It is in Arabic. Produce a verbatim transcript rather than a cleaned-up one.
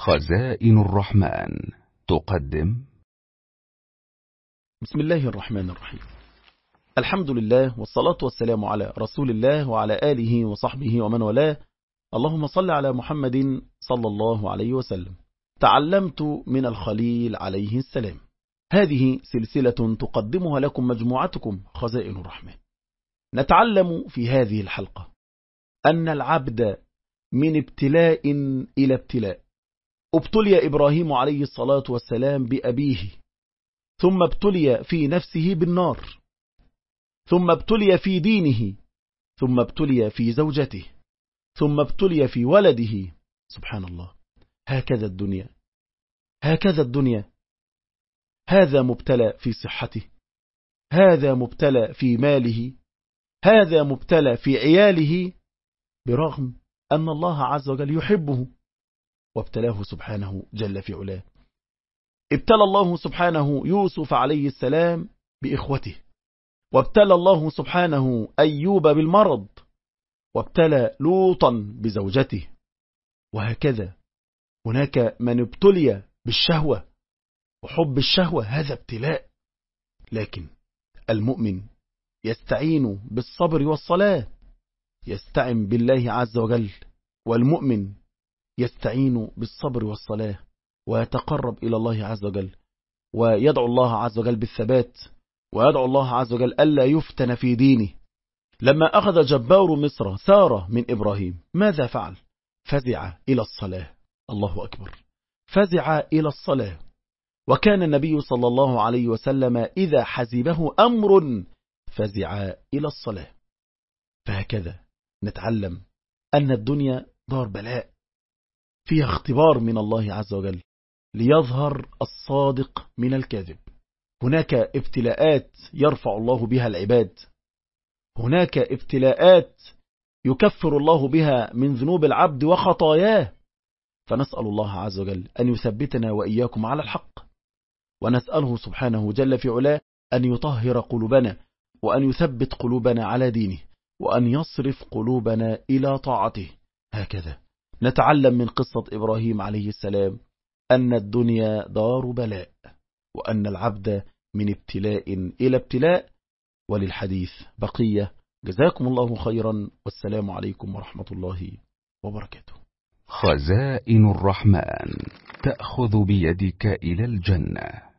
خزائن الرحمن تقدم. بسم الله الرحمن الرحيم. الحمد لله والصلاة والسلام على رسول الله وعلى آله وصحبه ومن والاه. اللهم صل على محمد صلى الله عليه وسلم. تعلمت من الخليل عليه السلام. هذه سلسلة تقدمها لكم مجموعتكم خزائن الرحمن. نتعلم في هذه الحلقة أن العبد من ابتلاء إلى ابتلاء. ابتلي إبراهيم عليه الصلاة والسلام بأبيه، ثم ابتلي في نفسه بالنار، ثم ابتلي في دينه، ثم ابتلي في زوجته، ثم ابتلي في ولده. سبحان الله. هكذا الدنيا، هكذا الدنيا. هذا مبتلى في صحته، هذا مبتلى في ماله، هذا مبتلى في عياله، برغم أن الله عز وجل يحبه وابتلاه سبحانه جل في علاه. ابتلى الله سبحانه يوسف عليه السلام بإخوته، وابتلى الله سبحانه أيوب بالمرض، وابتلى لوطا بزوجته. وهكذا هناك من ابتلي بالشهوة وحب الشهوة، هذا ابتلاء. لكن المؤمن يستعين بالصبر والصلاة، يستعن بالله عز وجل، والمؤمن يستعين بالصبر والصلاة ويتقرب إلى الله عز وجل، ويدعو الله عز وجل بالثبات، ويدعو الله عز وجل ألا يفتن في دينه. لما أخذ جبار مصر سارة من إبراهيم، ماذا فعل؟ فزع إلى الصلاة. الله أكبر. فزع إلى الصلاة. وكان النبي صلى الله عليه وسلم إذا حزبه أمر فزع إلى الصلاة. فهكذا نتعلم أن الدنيا دار بلاء، فيها اختبار من الله عز وجل ليظهر الصادق من الكاذب. هناك ابتلاءات يرفع الله بها العباد، هناك ابتلاءات يكفر الله بها من ذنوب العبد وخطاياه. فنسأل الله عز وجل أن يثبتنا وإياكم على الحق، ونسأله سبحانه جل في علاه أن يطهر قلوبنا، وأن يثبت قلوبنا على دينه، وأن يصرف قلوبنا إلى طاعته. هكذا نتعلم من قصة إبراهيم عليه السلام أن الدنيا دار بلاء، وأن العبد من ابتلاء إلى ابتلاء. وللحديث بقية. جزاكم الله خيرا، والسلام عليكم ورحمة الله وبركاته. خزائن الرحمن تأخذ بيدك إلى الجنة.